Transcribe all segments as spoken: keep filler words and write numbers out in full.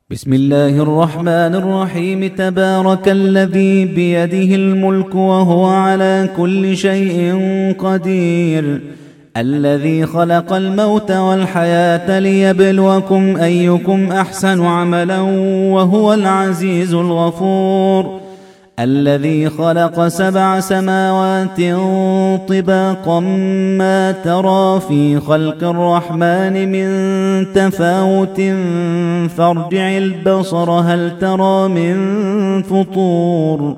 بسم الله الرحمن الرحيم. تبارك الذي بيده الملك وهو على كل شيء قدير، الذي خلق الموت والحياة ليبلوكم أيكم أحسن عملا وهو العزيز الغفور، الذي خلق سبع سماوات طباقا ما ترى في خلق الرحمن من تفاوت فارجع البصر هل ترى من فطور،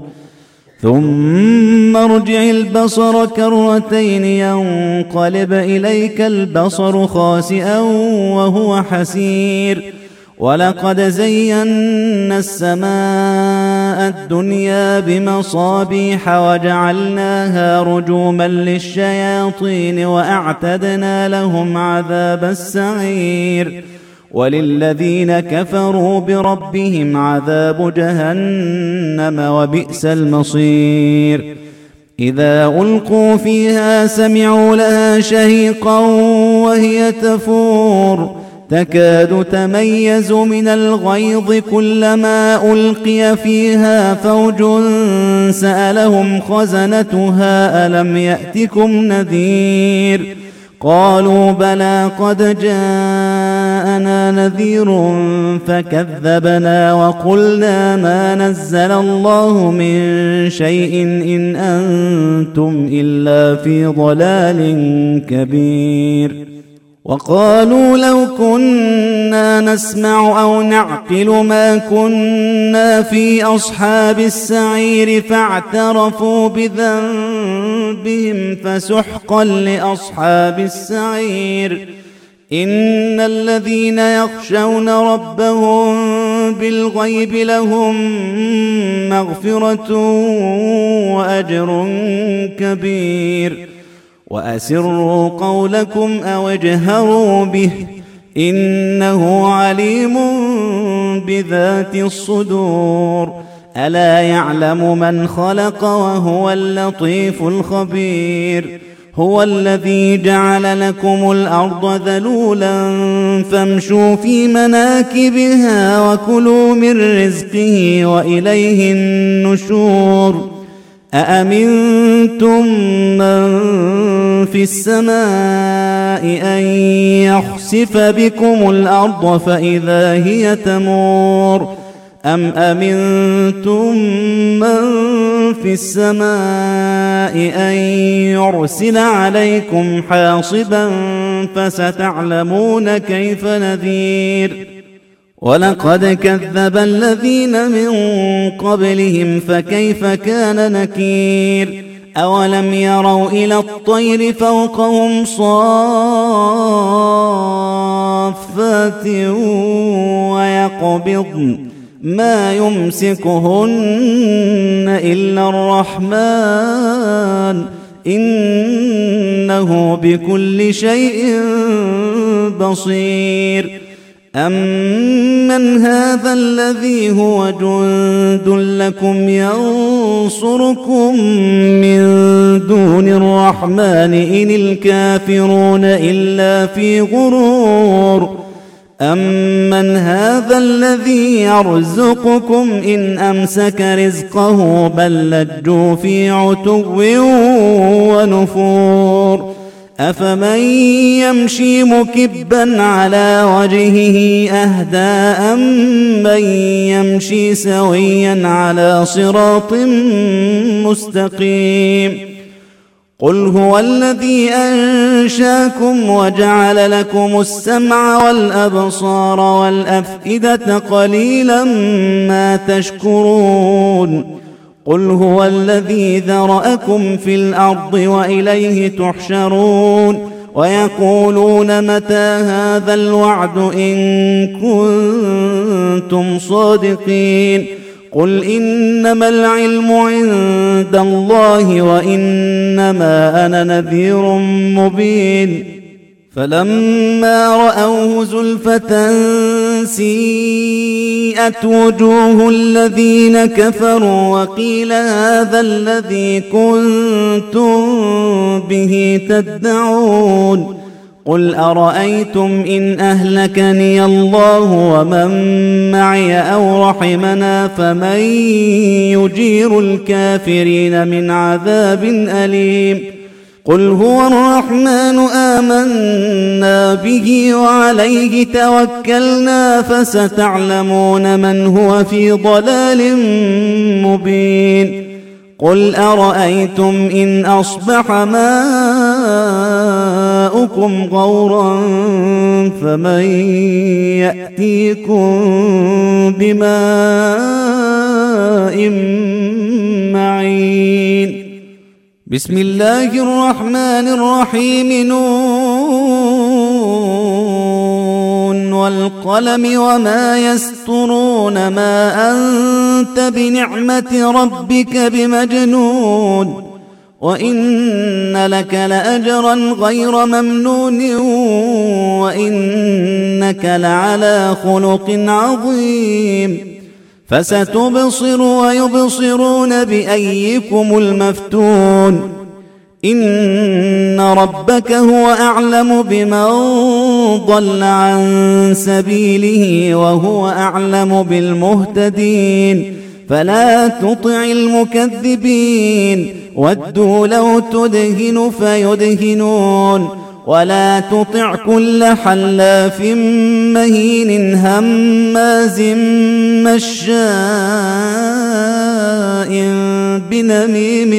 ثم ارجع البصر كرتين ينقلب إليك البصر خاسئا وهو حسير، ولقد زينا السماء الدنيا بمصابيح وجعلناها رجوما للشياطين وأعتدنا لهم عذاب السعير، وللذين كفروا بربهم عذاب جهنم وبئس المصير. إذا ألقوا فيها سمعوا لها شهيقا وهي تفور تكاد تميز من الغيظ كلما ألقي فيها فوج سألهم خزنتها ألم يأتكم نذير، قالوا بلى قد جاءنا نذير فكذبنا وقلنا ما نزل الله من شيء إن أنتم إلا في ضلال كبير. وقالوا لو كنا نسمع أو نعقل ما كنا في أصحاب السعير فاعترفوا بذنبهم فسحقا لأصحاب السعير. إن الذين يخشون ربهم بالغيب لهم مغفرة وأجر كبير. وأسروا قولكم أو اجهروا به إنه عليم بذات الصدور. ألا يعلم من خلق وهو اللطيف الخبير. هو الذي جعل لكم الأرض ذلولا فامشوا في مناكبها وكلوا من رزقه وإليه النشور. أأمنتم من في السماء أن يخسف بكم الأرض فإذا هي تمور، أم أمنتم من في السماء أن يرسل عليكم حاصبا فستعلمون كيف نذير. ولقد كذب الذين من قبلهم فكيف كان نكير. أولم يروا إلى الطير فوقهم صافات ويقبضن ما يمسكهن إلا الرحمن إنه بكل شيء بصير. أمن هذا الذي هو جند لكم ينصركم من دون الرحمن إن الكافرون إلا في غرور. أمن هذا الذي يرزقكم إن أمسك رزقه بل لجوا في عتو ونفور. أفمن يمشي مكبا على وجهه أهدى أمن يمشي سويا على صراط مستقيم. قل هو الذي أنشاكم وجعل لكم السمع والأبصار والأفئدة قليلا ما تشكرون. قل هو الذي ذرأكم في الأرض وإليه تحشرون. ويقولون متى هذا الوعد إن كنتم صادقين. قل إنما العلم عند الله وإنما أنا نذير مبين. فلما رأوه زلفة سيئت وجوه الذين كفروا وقيل هذا الذي كنتم به تدعون. قل أرأيتم إن أهلكني الله ومن معي أو رحمنا فمن يجير الكافرين من عذاب أليم قل هو الرحمن آمنا به وعليه توكلنا فستعلمون من هو في ضلال مبين قل أرأيتم إن أصبح ماؤكم غورا فمن يأتيكم بماء معين بسم الله الرحمن الرحيم نون والقلم وما يسطرون ما أنت بنعمة ربك بمجنون وإن لك لأجرا غير ممنون وإنك لعلى خلق عظيم فستبصر ويبصرون بأيكم المفتون إن ربك هو أعلم بمن ضل عن سبيله وهو أعلم بالمهتدين فلا تطع المكذبين ودوا لو تدهن فيدهنون ولا تطع كل حلاف مهين هماز مشاء بنميم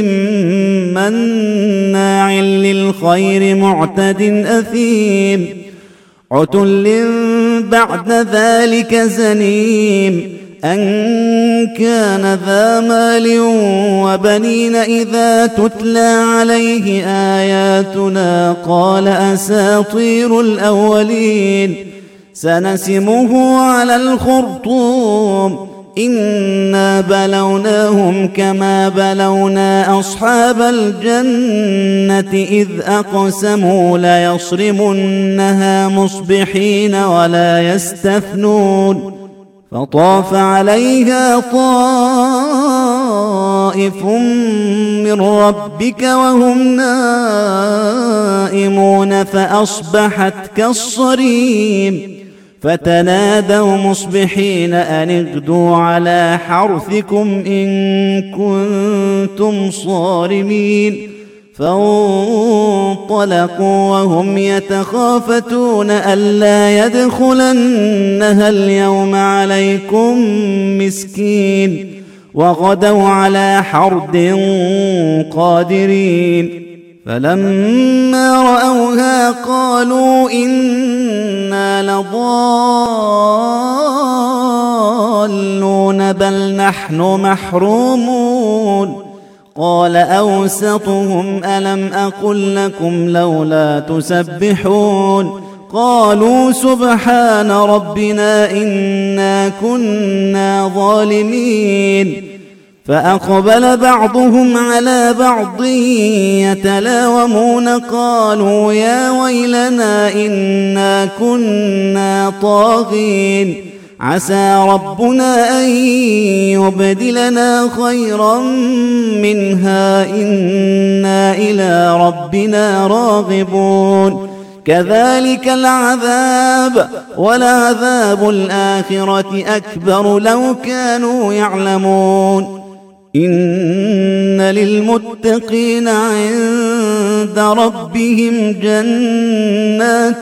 مناع للخير معتد أثيم عتل بعد ذلك زنيم أن كان ذا مال وبنين إذا تتلى عليه آياتنا قال أساطير الأولين سنسمه على الخرطوم إنا بلوناهم كما بلونا أصحاب الجنة إذ أقسموا ليصرمنها مصبحين ولا يستثنون فطاف عليها طائف من ربك وهم نائمون فأصبحت كالصريم فتنادوا مصبحين أن اغدوا على حرثكم إن كنتم صارمين فانطلقوا وهم يتخافتون ألا يدخلنها اليوم عليكم مسكين وغدوا على حرد قادرين فلما رأوها قالوا إنا لضالون بل نحن محرومون قال أوسطهم ألم أقل لكم لولا تسبحون قالوا سبحان ربنا إنا كنا ظالمين فأقبل بعضهم على بعض يتلاومون قالوا يا ويلنا إنا كنا طاغين عسى ربنا أن يبدلنا خيرا منها إنا إلى ربنا راغبون كذلك العذاب ولعذاب الآخرة أكبر لو كانوا يعلمون إن للمتقين عند ربهم جنات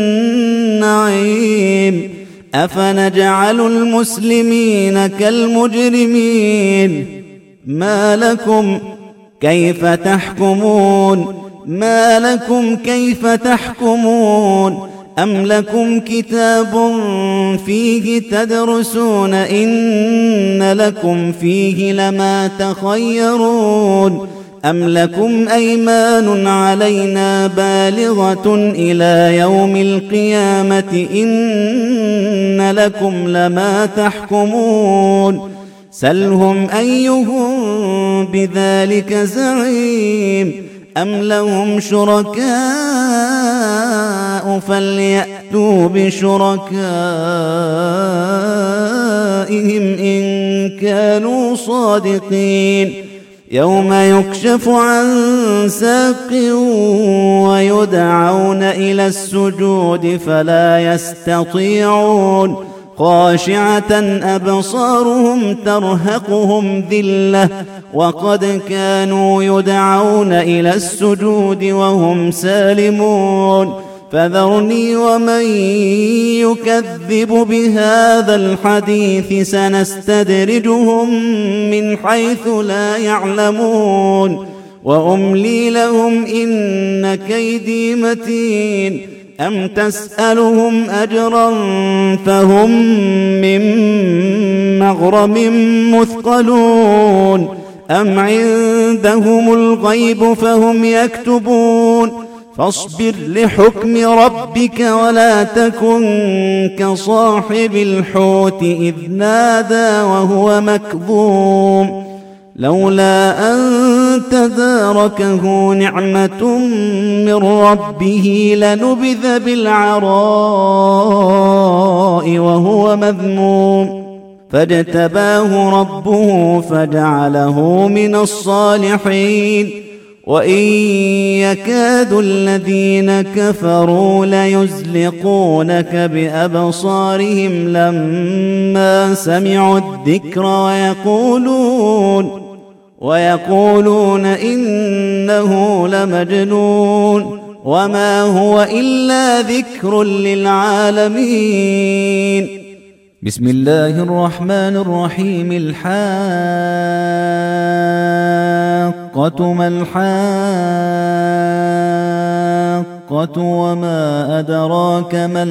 النعيم أفنجعل المسلمين كالمجرمين ما لكم كيف تحكمون ما لكم كيف تحكمون أم لكم كتاب فيه تدرسون إن لكم فيه لما تخيرون أم لكم أيمان علينا بالغة إلى يوم القيامة إن لكم لما تحكمون سلهم أيهم بذلك زعيم أم لهم شركاء فليأتوا بشركائهم إن كانوا صادقين يوم يكشف عن ساق ويدعون إلى السجود فلا يستطيعون خاشعة أبصارهم ترهقهم ذلة وقد كانوا يدعون إلى السجود وهم سالمون فذرني ومن يكذب بهذا الحديث سنستدرجهم من حيث لا يعلمون وأملي لهم إن كيدي متين أم تسألهم أجرا فهم من مغرم مثقلون أم عندهم الغيب فهم يكتبون فاصبر لحكم ربك ولا تكن كصاحب الحوت إذ نادى وهو مكظوم لولا أن تداركه نعمة من ربه لنبذ بالعراء وهو مذموم فاجتباه ربه فجعله من الصالحين وإن يكاد الذين كفروا ليزلقونك بأبصارهم لما سمعوا الذكر ويقولون ويقولون إنه لمجنون وما هو إلا ذكر للعالمين. بسم الله الرحمن الرحيم. الحاقة ما الحاقة وما أدراك ما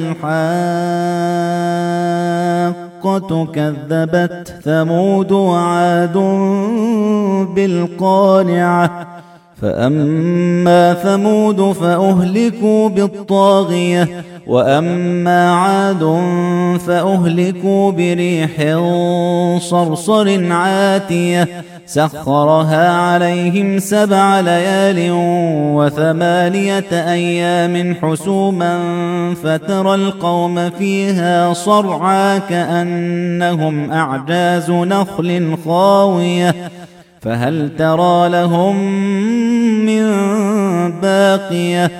الحاقة كذبت ثمود وعاد بالقارعة فأما ثمود فأهلكوا بالطاغية وأما عاد فأهلكوا بريح صرصر عاتية سخرها عليهم سبع ليال وثمانية أيام حسوما فترى القوم فيها صرعى كأنهم أعجاز نخل خاوية فهل ترى لهم من باقية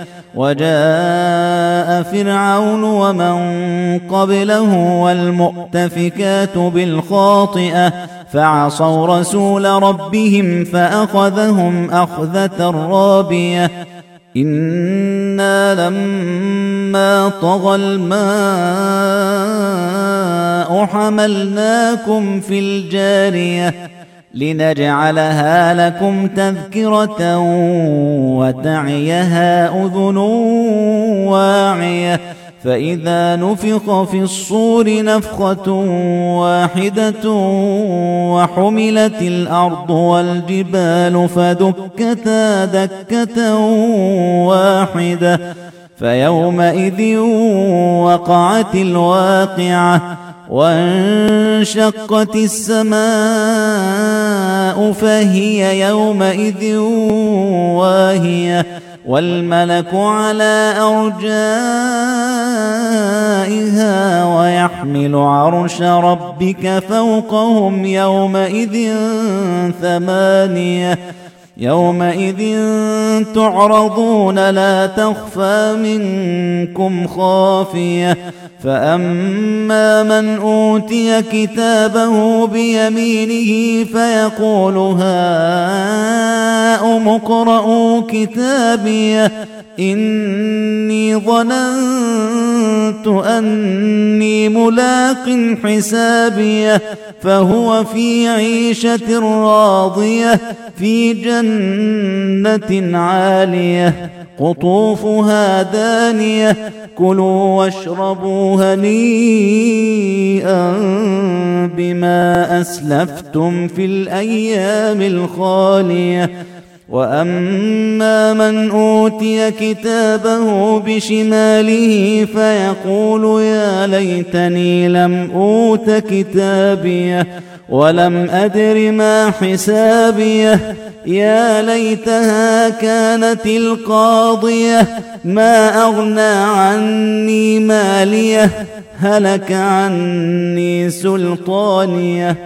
وجاء فرعون ومن قبله والمؤتفكات بالخاطئة فعصوا رسول ربهم فأخذهم أخذة رابية إنا لما طغى الماء حملناكم في الجارية لنجعلها لكم تذكرة وتعيها أذن واعية فإذا نفخ في الصور نفخة واحدة وحملت الأرض والجبال فدكتا دكة واحدة فيومئذ وقعت الواقعة وانشقت السماء فهي يومئذ واهية والملك على أرجائها ويحمل عرش ربك فوقهم يومئذ ثمانية يومئذ تعرضون لا تخفى منكم خافية فأما من أوتي كتابه بيمينه فيقول هاؤم اقرءوا كتابيه إني ظننت أني ملاق حسابيه فهو في عيشة راضية في جنة عالية قطوفها دانية كلوا واشربوا هنيئا بما أسلفتم في الأيام الخالية وأما من أوتي كتابه بشماله فيقول يا ليتني لم أوت كتابيه ولم أدر ما حسابيه يا ليتها كانت القاضية ما أغنى عني ماليه هلك عني سلطانيه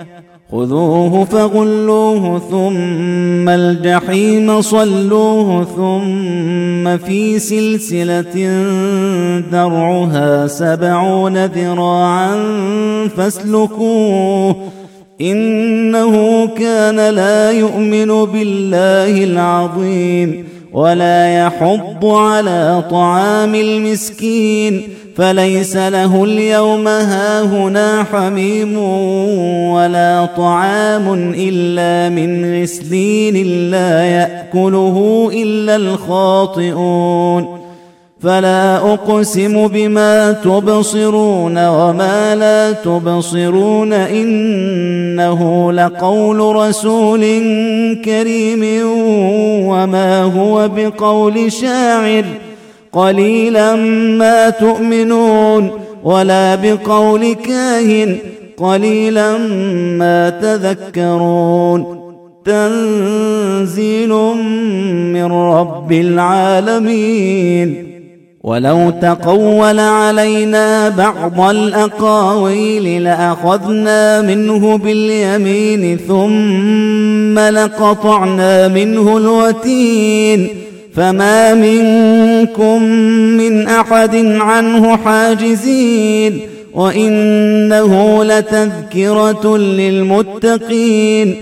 خذوه فغلوه ثم الجحيم صلوه ثم في سلسلة ذرعها سبعون ذراعا فاسلكوه إنه كان لا يؤمن بالله العظيم ولا يحض على طعام المسكين فليس له اليوم هاهنا حميم ولا طعام إلا من غسلين لا يأكله إلا الخاطئون فلا أقسم بما تبصرون وما لا تبصرون إنه لقول رسول كريم وما هو بقول شاعر قليلا ما تؤمنون ولا بقول كاهن قليلا ما تذكرون تنزيل من رب العالمين ولو تقول علينا بعض الأقاويل لأخذنا منه باليمين ثم لقطعنا منه الوتين فما منكم من أحد عنه حاجزين وإنه لتذكرة للمتقين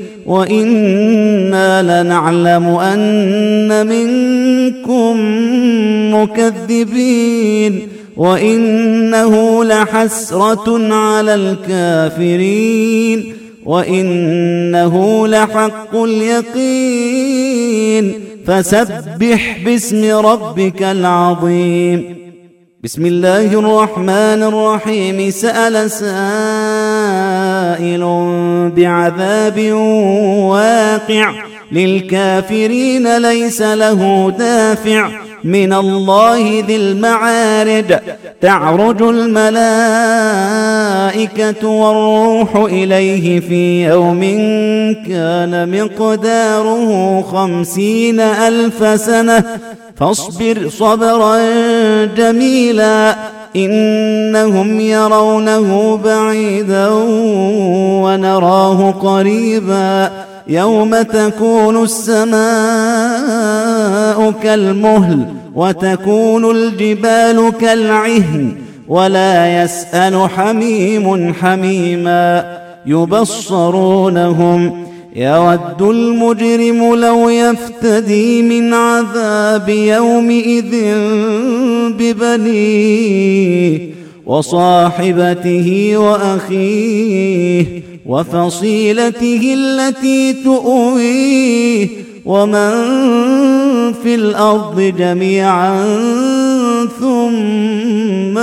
وإنا لنعلم أن منكم مكذبين وإنه لحسرة على الكافرين وإنه لحق اليقين فسبح باسم ربك العظيم بسم الله الرحمن الرحيم سأل سائل بعذاب واقع للكافرين ليس له دافع من الله ذي المعارج تعرج الملائكة والروح إليه في يوم كان مقداره خمسين ألف سنة فاصبر صبرا جميلا إنهم يرونه بعيدا ونراه قريبا يوم تكون السماء كالمهل وتكون الجبال كالعهن ولا يسأل حميم حميما يبصرونهم يود المجرم لو يفتدي من عذاب يومئذ ببنيه وصاحبته وأخيه وفصيلته التي تؤويه ومن في الأرض جميعا ثم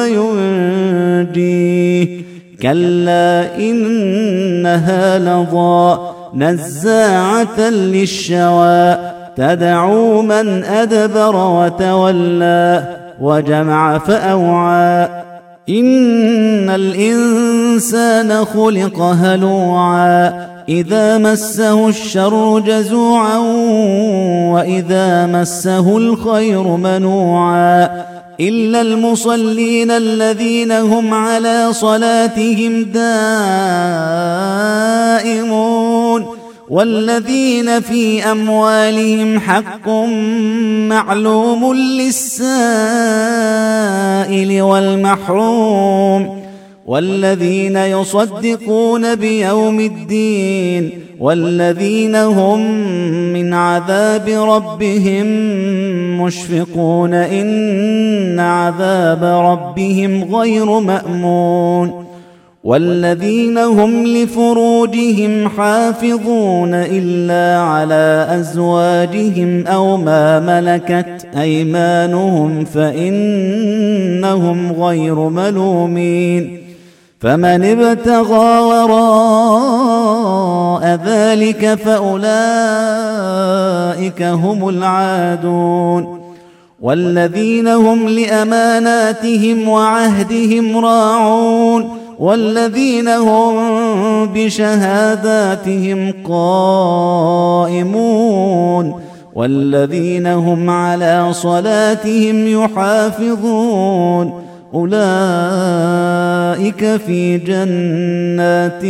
ينجيه كلا إنها لظى نزاعة للشوى تدعو من أدبر وتولى وجمع فأوعى إن الإنسان خلق هلوعا إذا مسه الشر جزوعا وإذا مسه الخير منوعا إلا المصلين الذين هم على صلاتهم دائمون والذين في أموالهم حق معلوم للسائل والمحروم والذين يصدقون بيوم الدين والذين هم من عذاب ربهم مشفقون إن عذاب ربهم غير مأمون والذين هم لفروجهم حافظون إلا على أزواجهم أو ما ملكت أيمانهم فإنهم غير ملومين فمن ابتغى وراء ذلك فأولئك هم العادون والذين هم لأماناتهم وعهدهم راعون والذين هم بشهاداتهم قائمون والذين هم على صلاتهم يحافظون أولئك في جنات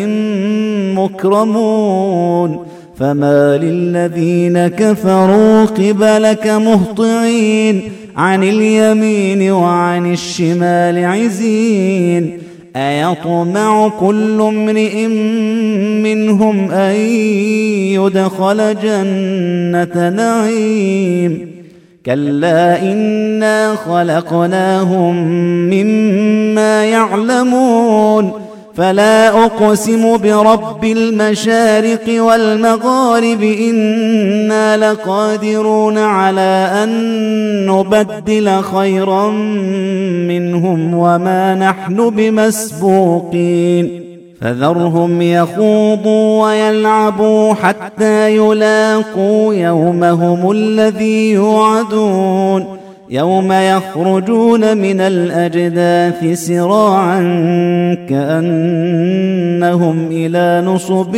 مكرمون فما للذين كفروا قبلك مهطعين عن اليمين وعن الشمال عزين أيطمع كل امرئ منهم أن يدخل جنة نعيم كلا إنا خلقناهم مما يعلمون فلا أقسم برب المشارق والمغارب إنا لقادرون على أن نبدل خيرا منهم وما نحن بمسبوقين فذرهم يخوضوا ويلعبوا حتى يلاقوا يومهم الذي يوعدون يوم يخرجون من الأجداث سراعا كأنهم إلى نصب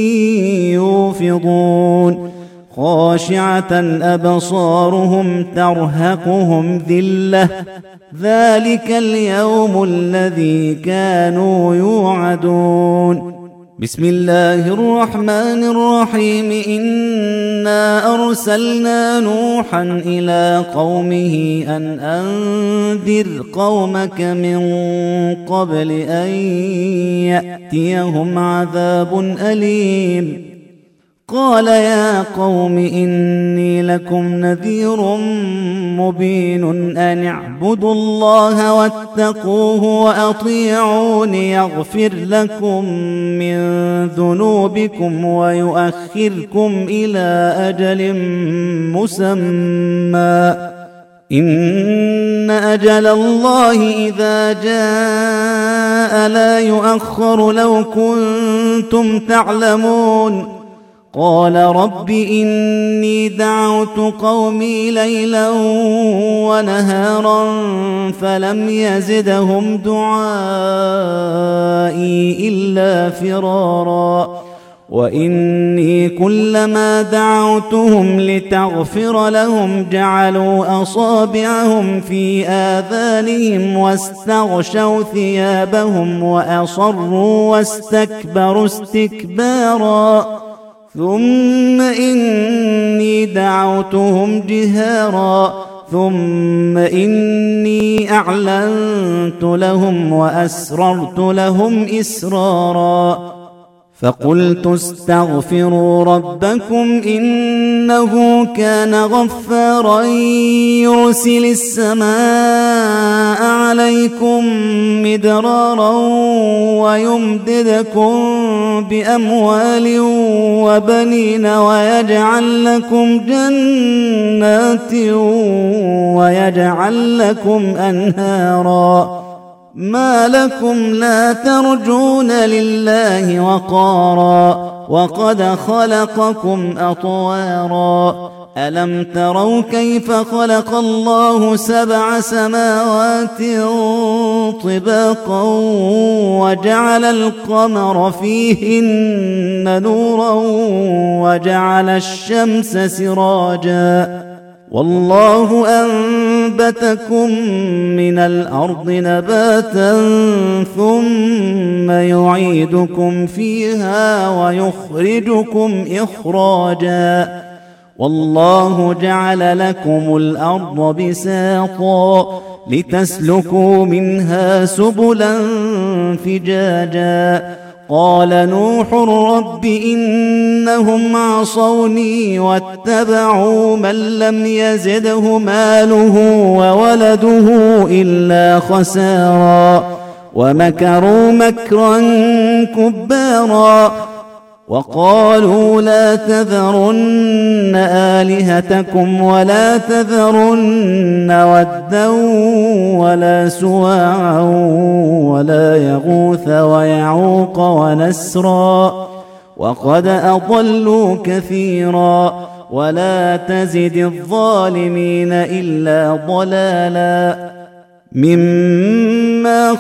يوفضون خاشعة أبصارهم ترهقهم ذلة ذلك اليوم الذي كانوا يوعدون بسم الله الرحمن الرحيم إنا أرسلنا نوحا إلى قومه أن أنذر قومك من قبل أن يأتيهم عذاب أليم قال يا قوم إني لكم نذير مبين أن اعبدوا الله واتقوه وأطيعون يغفر لكم من ذنوبكم ويؤخركم إلى أجل مسمى إن أجل الله إذا جاء لا يؤخر لو كنتم تعلمون قال رب إني دعوت قومي ليلا ونهارا فلم يزدهم دعائي إلا فرارا وإني كلما دعوتهم لتغفر لهم جعلوا أصابعهم في آذانهم واستغشوا ثيابهم وأصروا واستكبروا استكبارا ثم إني دعوتهم جهارا ثم إني أعلنت لهم وأسررت لهم إسرارا فقلت استغفروا ربكم إنه كان غفارا يرسل السماء عليكم مدرارا ويمددكم بأموال وبنين ويجعل لكم جنات ويجعل لكم أنهارا ما لكم لا ترجون لله وقارا وقد خلقكم أطوارا ألم تروا كيف خلق الله سبع سماوات طباقا وجعل القمر فيهن نورا وجعل الشمس سراجا والله أنبتكم من الأرض نباتا ثم يعيدكم فيها ويخرجكم إخراجا والله جعل لكم الأرض بساطا لتسلكوا منها سبلا فجاجا قال نوح رب إنهم عصوني واتبعوا من لم يزده ماله وولده إلا خسارا ومكروا مكرا كبارا وقالوا لا تذرن آلهتكم ولا تذرن ودا ولا سواعا ولا يغوث ويعوق ونسرا وقد أضلوا كثيرا ولا تزد الظالمين إلا ضلالا مما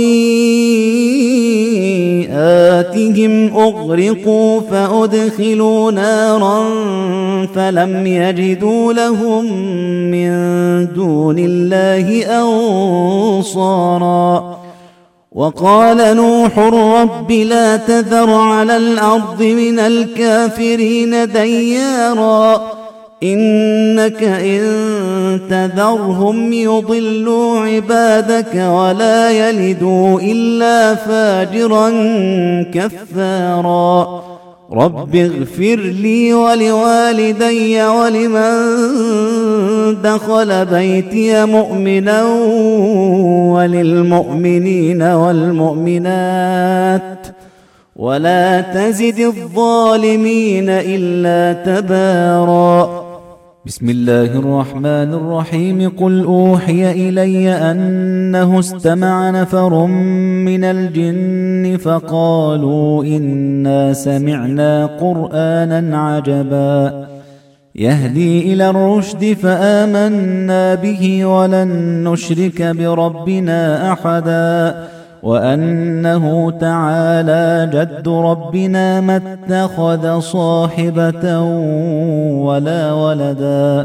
خطيئاتهم أغرقوا فأدخلوا نارا فلم يجدوا لهم من دون الله أنصارا. وقال نوح رب لا تذر على الأرض من الكافرين ديارا إنك إن تذرهم يضلوا عبادك ولا يلدوا إلا فاجرا كفارا. رب اغفر لي ولوالدي ولمن دخل بيتي مؤمنا وللمؤمنين والمؤمنات ولا تزد الظالمين إلا تبارا. بسم الله الرحمن الرحيم. قل أوحي إلي أنه استمع نفر من الجن فقالوا إنا سمعنا قرآنا عجبا يهدي إلى الرشد فآمنا به ولن نشرك بربنا أحدا وأنه تعالى جد ربنا ما اتخذ صاحبة ولا ولدا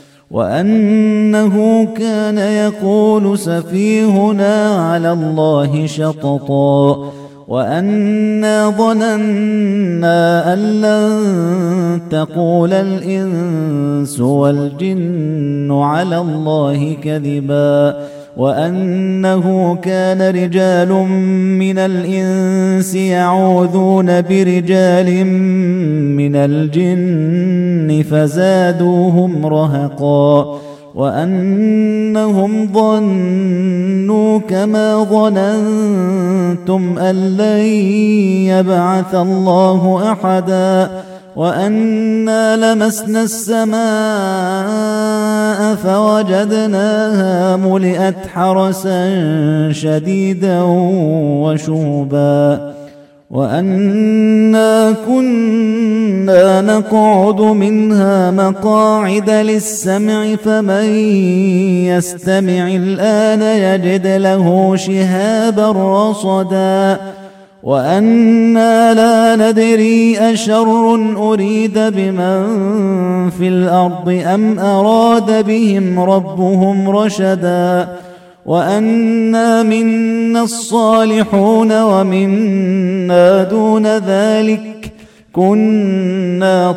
وأنه كان يقول سفيهنا على الله شططا وأنا ظننا أن لن تقول الإنس والجن على الله كذبا وأنه كان رجال من الإنس يعوذون برجال من الجن فزادوهم رهقا وأنهم ظنوا كما ظننتم أن لن يبعث الله أحدا وأنا لمسنا السماء فوجدناها ملئت حرسا شديدا وشوبا وأنا كنا نقعد منها مقاعد للسمع فمن يستمع الآن يجد له شهابا رصدا وأنا لا ندري أشر أريد بمن في الأرض أم أراد بهم ربهم رشدا وأنا منا الصالحون ومنا دون ذلك كنا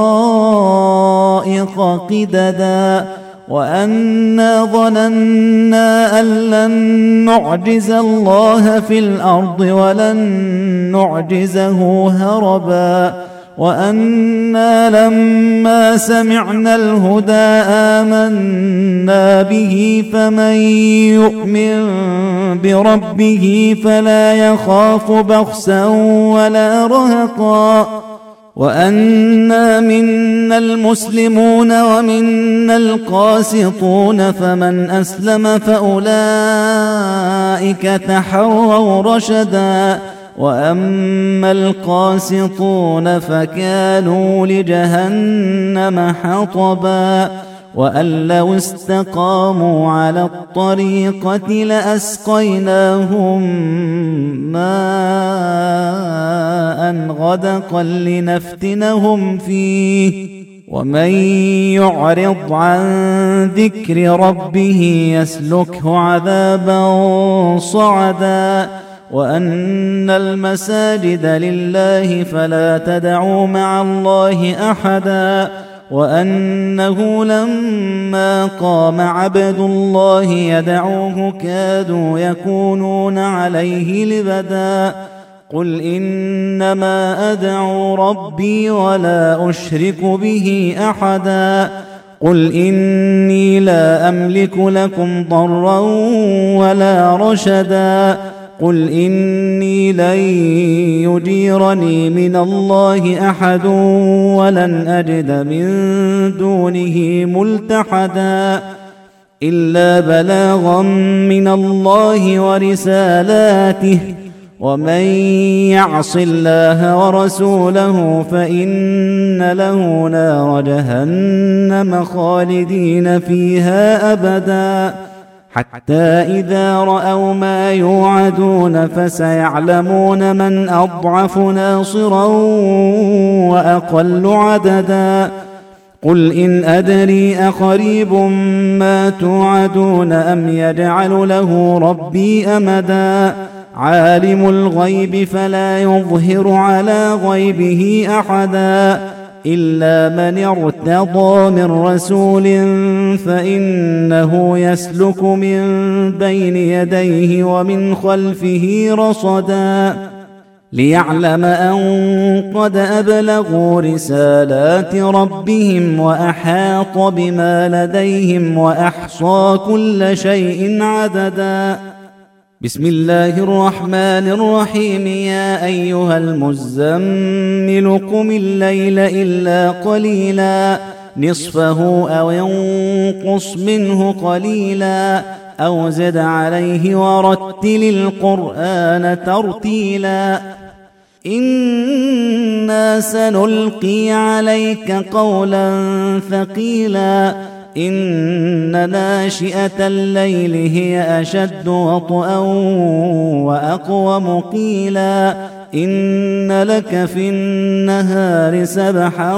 طرائق قددا وأنا ظننا أن لن نعجز الله في الأرض ولن نعجزه هربا وأنا لما سمعنا الهدى آمنا به فمن يؤمن بربه فلا يخاف بخسا ولا رهقا وأنا منا المسلمون ومنا القاسطون فمن أسلم فأولئك تحروا رشدا وأما القاسطون فكانوا لجهنم حطبا وأن لو استقاموا على الطريقة لأسقيناهم ماء غدقا لنفتنهم فيه ومن يعرض عن ذكر ربه يسلكه عذابا صعدا وأن المساجد لله فلا تدعوا مع الله أحدا وأنه لما قام عبد الله يدعوه كادوا يكونون عليه لبدا قل إنما أدعو ربي ولا أشرك به أحدا قل إني لا أملك لكم ضرا ولا رشدا قل إني لن يجيرني من الله أحد ولن أجد من دونه ملتحدا إلا بلاغا من الله ورسالاته ومن يعص الله ورسوله فإن له نار جهنم خالدين فيها أبدا حتى إذا رأوا ما يوعدون فسيعلمون من أضعف ناصرا وأقل عددا قل إن أدري أقريب ما توعدون أم يجعل له ربي أمدا عالم الغيب فلا يظهر على غيبه أحدا إلا من ارتضى من رسول فإنه يسلك من بين يديه ومن خلفه رصدا ليعلم أن قد أبلغوا رسالات ربهم وأحاط بما لديهم وأحصى كل شيء عددا بسم الله الرحمن الرحيم يا أيها المزمل قم الليل إلا قليلا نصفه أو ينقص منه قليلا أو زد عليه ورتل القرآن ترتيلا إنا سنلقي عليك قولا ثقيلا إن ناشئة الليل هي أشد وطئا وأقوم قيلا إن لك في النهار سبحا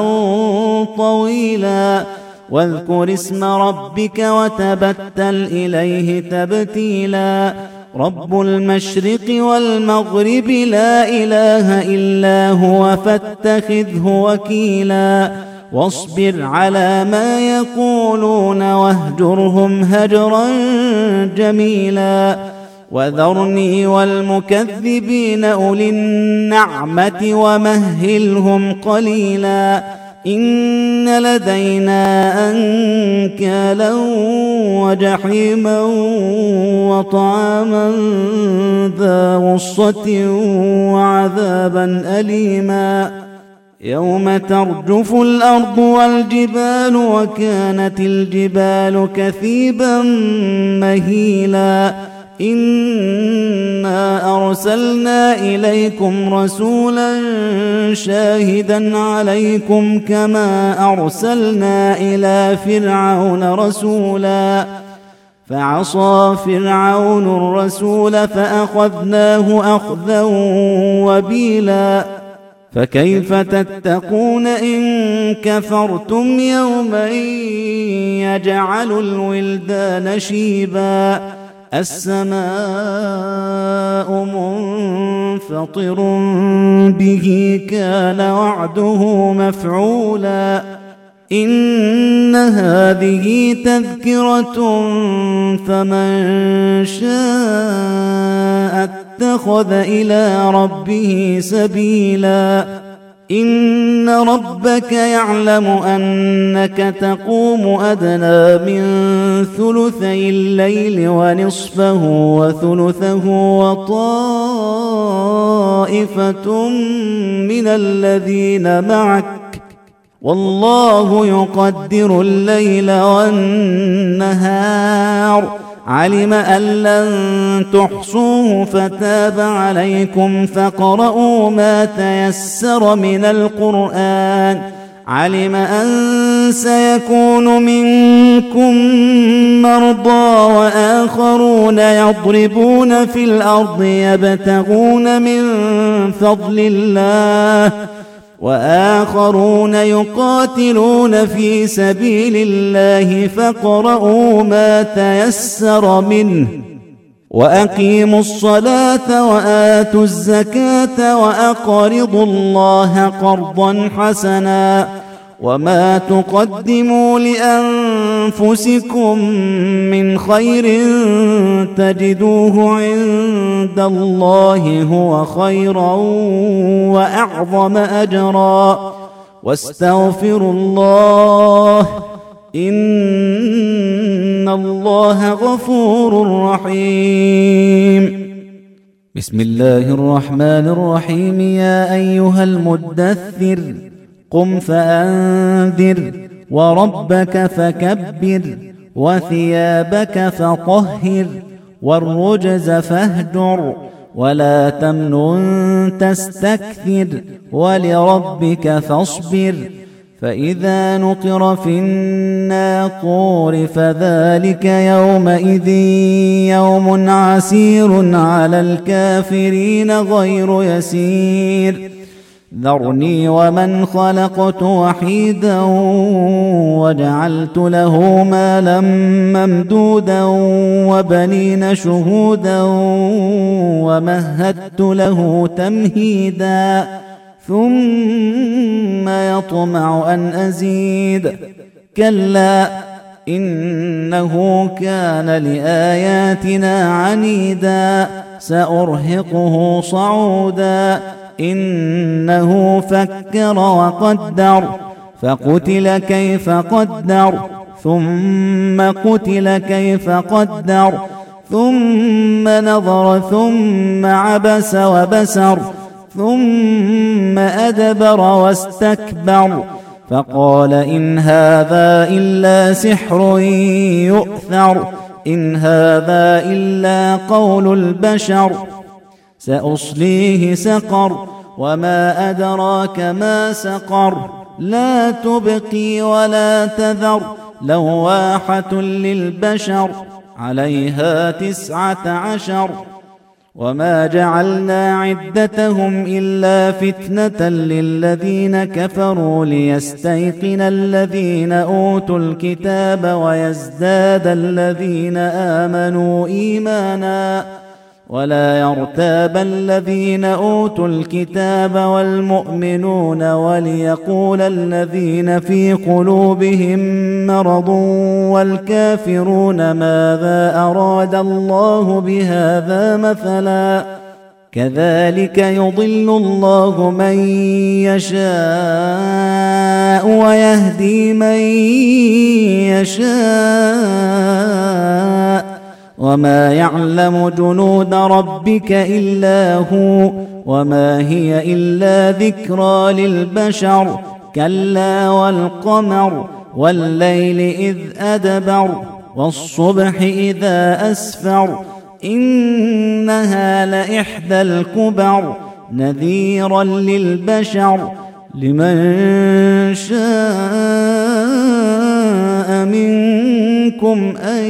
طويلا واذكر اسم ربك وتبتل إليه تبتيلا رب المشرق والمغرب لا إله إلا هو فاتخذه وكيلا واصبر على ما يقولون واهجرهم هجرا جميلا وذرني والمكذبين أولي النعمة ومهلهم قليلا إن لدينا أنكالا وجحيما وطعاما ذا غصة وعذابا أليما يوم ترجف الأرض والجبال وكانت الجبال كثيبا مهيلا إنا أرسلنا إليكم رسولا شاهدا عليكم كما أرسلنا إلى فرعون رسولا فعصى فرعون الرسول فأخذناه أخذا وبيلا فكيف تتقون إن كفرتم يوما يجعل الولدان شيبا السماء منفطر به كان وعده مفعولا إن هذه تذكرة فمن شاء اتخذ إلى ربه سبيلا إن ربك يعلم أنك تقوم أدنى من ثلثي الليل ونصفه وثلثه وطائفة من الذين معك والله يقدر الليل والنهار علم أن لن تحصوه فتاب عليكم فاقرؤوا ما تيسر من القرآن علم أن سيكون منكم مرضى وآخرون يضربون في الأرض يبتغون من فضل الله وآخرون يقاتلون في سبيل الله فاقرؤوا ما تيسر منه وأقيموا الصلاة وآتوا الزكاة وأقرضوا الله قرضا حسنا وما تقدموا لأنفسكم من خير تجدوه عند الله هو خيرا وأعظم أجرا واستغفروا الله إن الله غفور رحيم بسم الله الرحمن الرحيم يا أيها المدثر قم فأنذر وربك فكبر وثيابك فطهر والرجز فاهجر ولا تمنن تستكثر ولربك فاصبر فإذا نقر في الناقور فذلك يومئذ يوم عسير على الكافرين غير يسير ذرني ومن خلقت وحيدا وجعلت له مالا ممدودا وبنين شهودا ومهدت له تمهيدا ثم يطمع أن أزيد كلا إنه كان لآياتنا عنيدا سأرهقه صعودا إنه فكر وقدر فقتل كيف قدر ثم قتل كيف قدر ثم نظر ثم عبس وبسر ثم أدبر واستكبر فقال إن هذا إلا سحر يؤثر إن هذا إلا قول البشر سأصليه سقر وما أدراك ما سقر لا تبقي ولا تذر لواحة للبشر عليها تسعة عشر وما جعلنا عدتهم إلا فتنة للذين كفروا ليستيقن الذين أوتوا الكتاب ويزداد الذين آمنوا إيمانا ولا يرتاب الذين أوتوا الكتاب والمؤمنون وليقول الذين في قلوبهم مرض والكافرون ماذا أراد الله بهذا مثلا كذلك يضل الله من يشاء ويهدي من يشاء وما يعلم جنود ربك إلا هو وما هي إلا ذكرى للبشر كلا والقمر والليل إذ أدبر والصبح إذا أسفر إنها لإحدى الكبر نذيرا للبشر لمن شاء منكم أن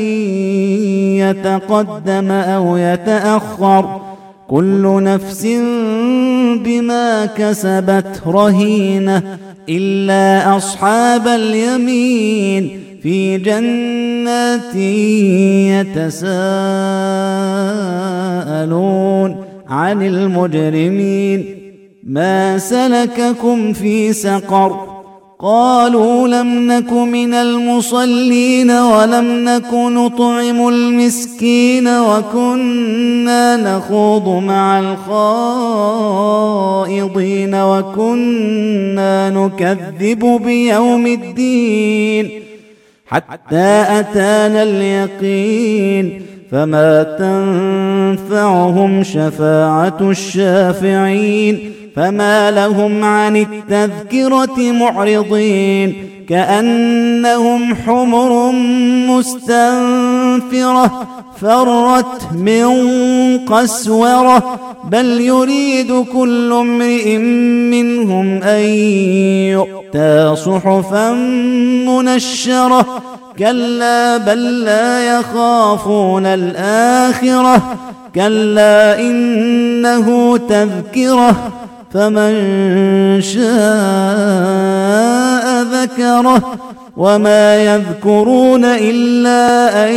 يتقدم أو يتأخر كل نفس بما كسبت رهينة إلا أصحاب اليمين في جنات يتساءلون عن المجرمين ما سلككم في سقر قالوا لم نك من المصلين ولم نك نطعم المسكين وكنا نخوض مع الخائضين وكنا نكذب بيوم الدين حتى أتانا اليقين فما تنفعهم شفاعة الشافعين فما لهم عن التذكرة معرضين كأنهم حمر مستنفرة فرت من قسورة بل يريد كل امرئ منهم أن يؤتى صحفا منشرة كلا بل لا يخافون الآخرة كلا إنه تذكرة فمن شاء ذكره وما يذكرون إلا أن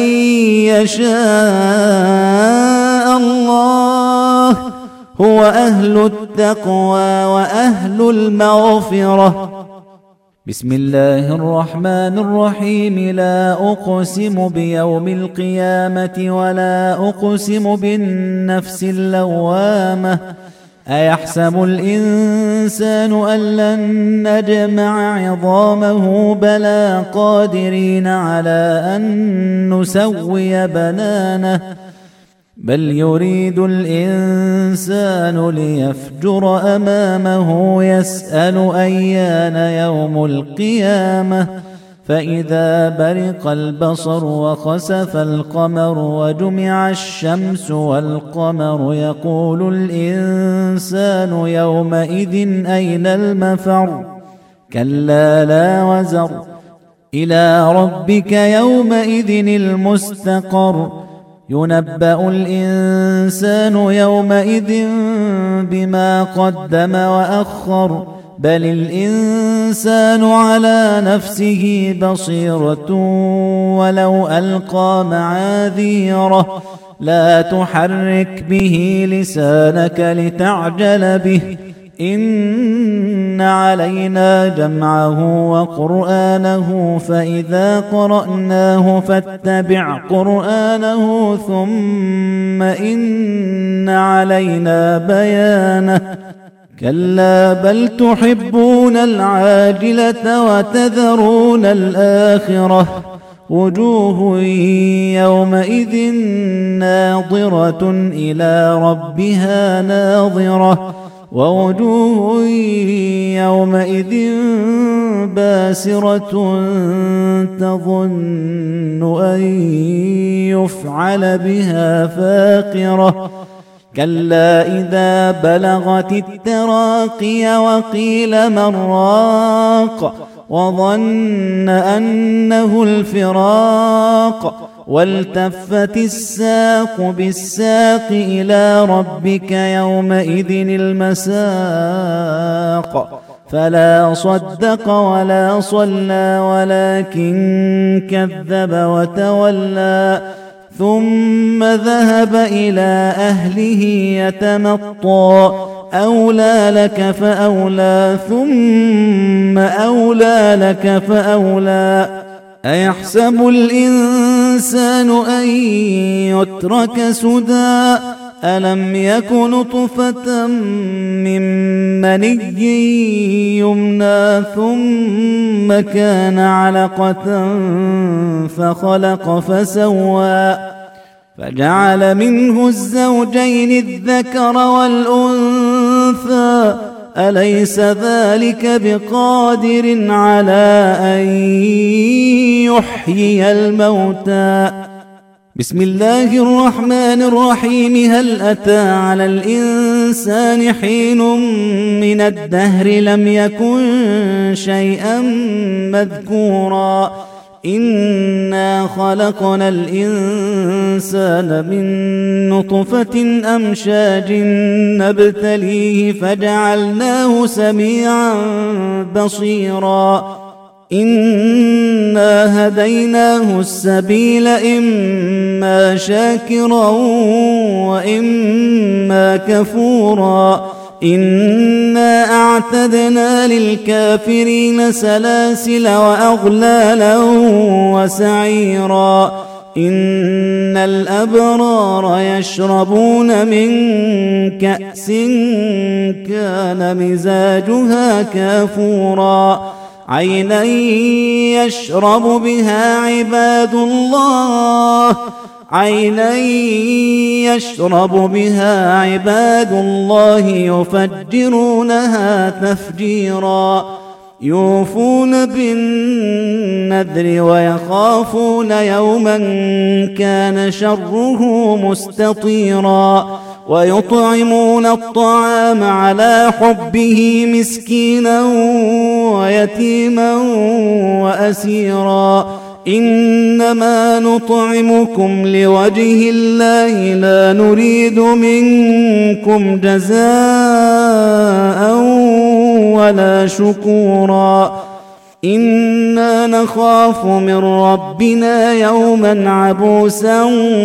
يشاء الله هو أهل التقوى وأهل المغفرة. بسم الله الرحمن الرحيم لا أقسم بيوم القيامة ولا أقسم بالنفس اللوامة أيحسب الإنسان أن لن نجمع عظامه بلى قادرين على أن نسوي بنانه بل يريد الإنسان ليفجر أمامه يسأل أيان يوم القيامة فإذا برق البصر وخسف القمر وجمع الشمس والقمر يقول الإنسان يومئذ أين المفر كلا لا وزر إلى ربك يومئذ المستقر ينبأ الإنسان يومئذ بما قدم وأخر بل الإنسان على نفسه بصيرة ولو ألقى معاذيره لا تحرك به لسانك لتعجل به إن علينا جمعه وقرآنه فإذا قرأناه فاتبع قرآنه ثم إن علينا بيانه كلا بل تحبون العاجلة وتذرون الآخرة وجوه يومئذ ناظرة إلى ربها ناظرة ووجوه يومئذ باسرة تظن أن يفعل بها فاقرة كلا إذا بلغت التراقي وقيل من راق وظن أنه الفراق والتفت الساق بالساق إلى ربك يومئذ المساق فلا صدق ولا صلى ولكن كذب وتولى ثم ذهب إلى أهله يتمطى أولى لك فأولى ثم أولى لك فأولى أيحسب الإنسان أن يترك سدى ألم يك نطفة من مني يمنى ثم كان علقة فخلق فسوى فجعل منه الزوجين الذكر والأنثى أليس ذلك بقادر على أن يحيي الموتى بسم الله الرحمن الرحيم هل أتى على الإنسان حين من الدهر لم يكن شيئا مذكورا إنا خلقنا الإنسان من نطفة أمشاج نبتليه فجعلناه سميعا بصيرا إنا هديناه السبيل إما شاكرا وإما كفورا إنا أعتدنا للكافرين سلاسل وأغلالا وسعيرا إن الأبرار يشربون من كأس كان مزاجها كافورا عينا يشرب بها عباد الله عينا يشرب بها عباد الله يفجرونها تفجيرا يوفون بالنذر ويخافون يوما كان شره مستطيرا ويطعمون الطعام على حبه مسكينا ويتيما وأسيرا إنما نطعمكم لوجه الله لا نريد منكم جزاء ولا شكورا إنا نخاف من ربنا يوما عبوسا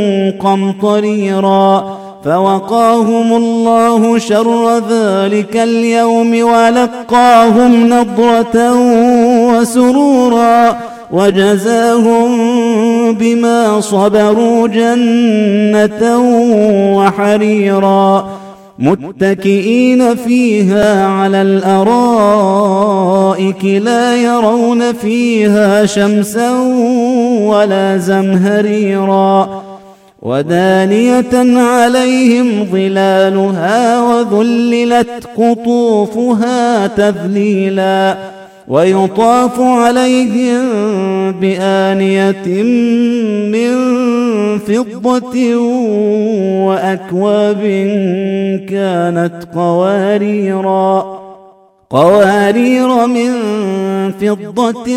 قمطريرا فوقاهم الله شر ذلك اليوم ولقاهم نضرة وسرورا وجزاهم بما صبروا جنة وحريرا متكئين فيها على الأرائك لا يرون فيها شمسا ولا زمهريرا ودانية عليهم ظلالها وذللت قطوفها تذليلا ويطاف عليهم بآنية من فضة وأكواب كانت قواريرا قوارير من فضة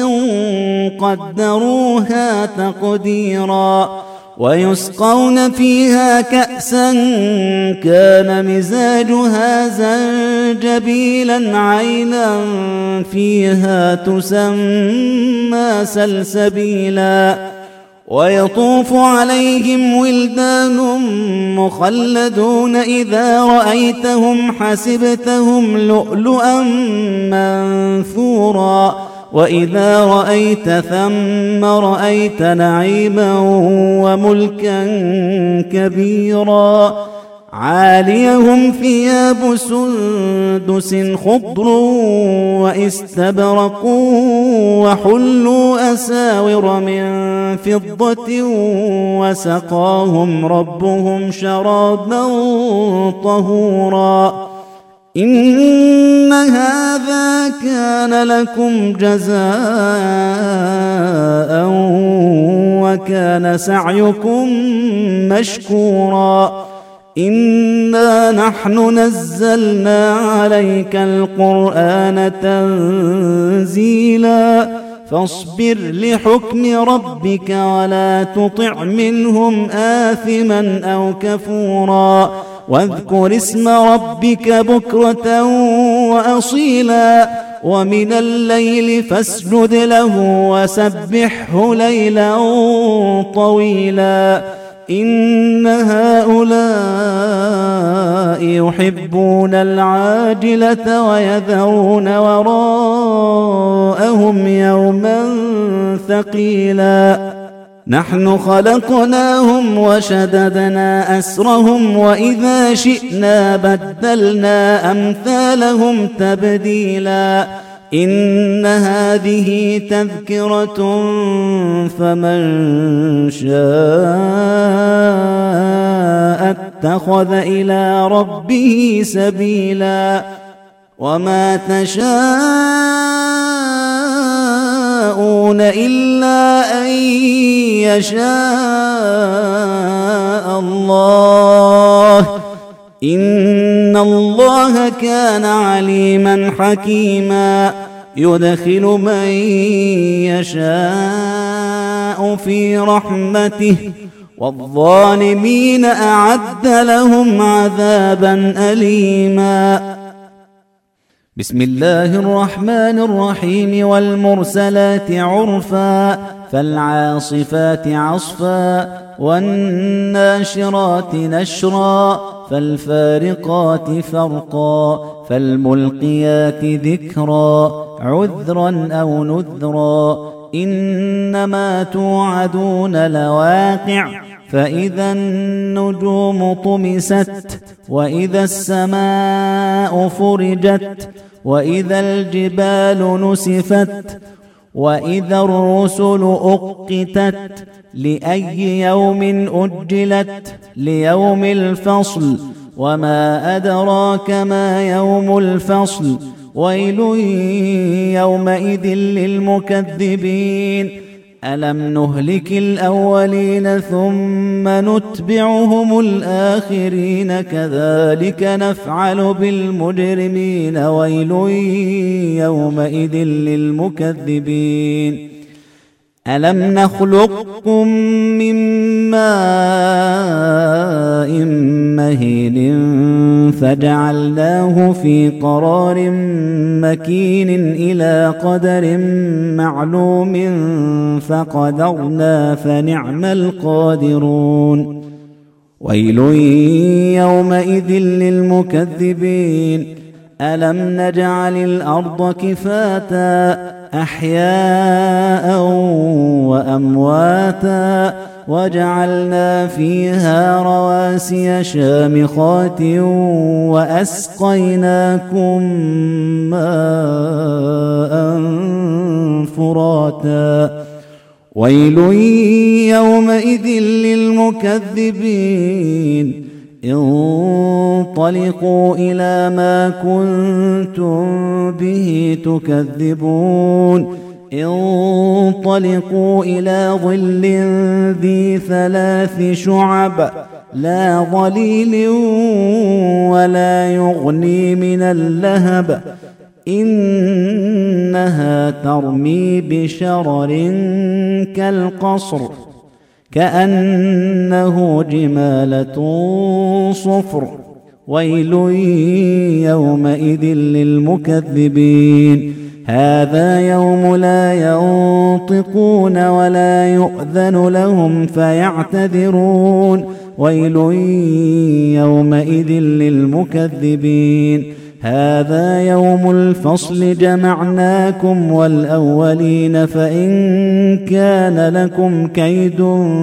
قدروها تقديرا ويسقون فيها كأسا كان مزاجها زنجبيلا عينا فيها تسمى سلسبيلا ويطوف عليهم ولدان مخلدون إذا رأيتهم حسبتهم لؤلؤا منثورا وإذا رأيت ثم رأيت نعيما وملكا كبيرا عاليهم ثياب سندس خضر واستبرق وحلوا أساور من فضة وسقاهم ربهم شرابا طهورا إن هذا كان لكم جزاء وكان سعيكم مشكورا إنا نحن نزلنا عليك القرآن تنزيلا فاصبر لحكم ربك ولا تطع منهم آثما أو كفورا واذكر اسم ربك بكرة وأصيلا ومن الليل فاسجد له وسبحه ليلا طويلا إن هؤلاء يحبون العاجلة ويذرون وراءهم يوما ثقيلا نحن خلقناهم وشددنا أسرهم وإذا شئنا بدلنا أمثالهم تبديلا إن هذه تذكرة فمن شاء اتخذ إلى ربه سبيلا وما تشاءون إلا أن يشاء الله إن الله كان عليما حكيما يدخل من يشاء في رحمته والظالمين أعد لهم عذابا أليما بسم الله الرحمن الرحيم والمرسلات عرفا فالعاصفات عصفا والناشرات نشرا فالفارقات فرقا فالملقيات ذكرا عذرا أو نذرا إنما توعدون لواقع فإذا النجوم طمست وإذا السماء فرجت وإذا الجبال نسفت وإذا الرسل أقتت لأي يوم أجلت ليوم الفصل وما أدراك ما يوم الفصل ويل يومئذ للمكذبين ألم نهلك الأولين ثم نتبعهم الآخرين كذلك نفعل بالمجرمين ويل يومئذ للمكذبين ألم نخلقكم من ماء مهين فجعلناه في قرار مكين إلى قدر معلوم فقدرنا فنعم القادرون ويل يومئذ للمكذبين ألم نجعل الأرض كفاتا أحياء وأمواتا وجعلنا فيها رواسي شامخات وأسقيناكم ماء فراتا ويل يومئذ للمكذبين انطلقوا إلى ما كنتم به تكذبون انطلقوا إلى ظل ذي ثلاث شعب لا ظليل ولا يغني من اللهب إنها ترمي بشرر كالقصر كأنه جمالة صفر ويل يومئذ للمكذبين هذا يوم لا ينطقون ولا يؤذن لهم فيعتذرون ويل يومئذ للمكذبين هذا يوم الفصل جمعناكم والأولين فإن كان لكم كيد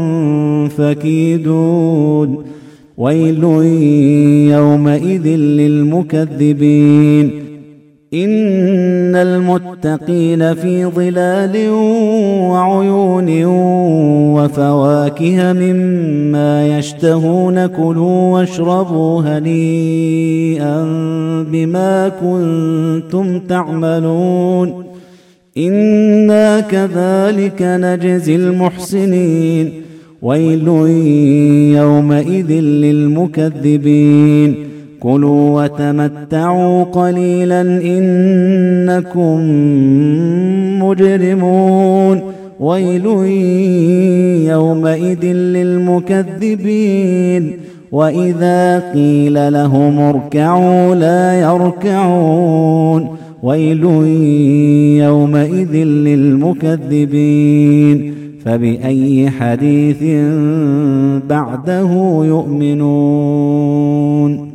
فكيدون ويل يومئذ للمكذبين إن المتقين في ظلال وعيون وفواكه مما يشتهون كلوا واشربوا هنيئا بما كنتم تعملون إنا كذلك نجزي المحسنين ويل يومئذ للمكذبين كلوا وتمتعوا قليلا إنكم مجرمون ويل يومئذ للمكذبين وإذا قيل لهم اركعوا لا يركعون ويل يومئذ للمكذبين فبأي حديث بعده يؤمنون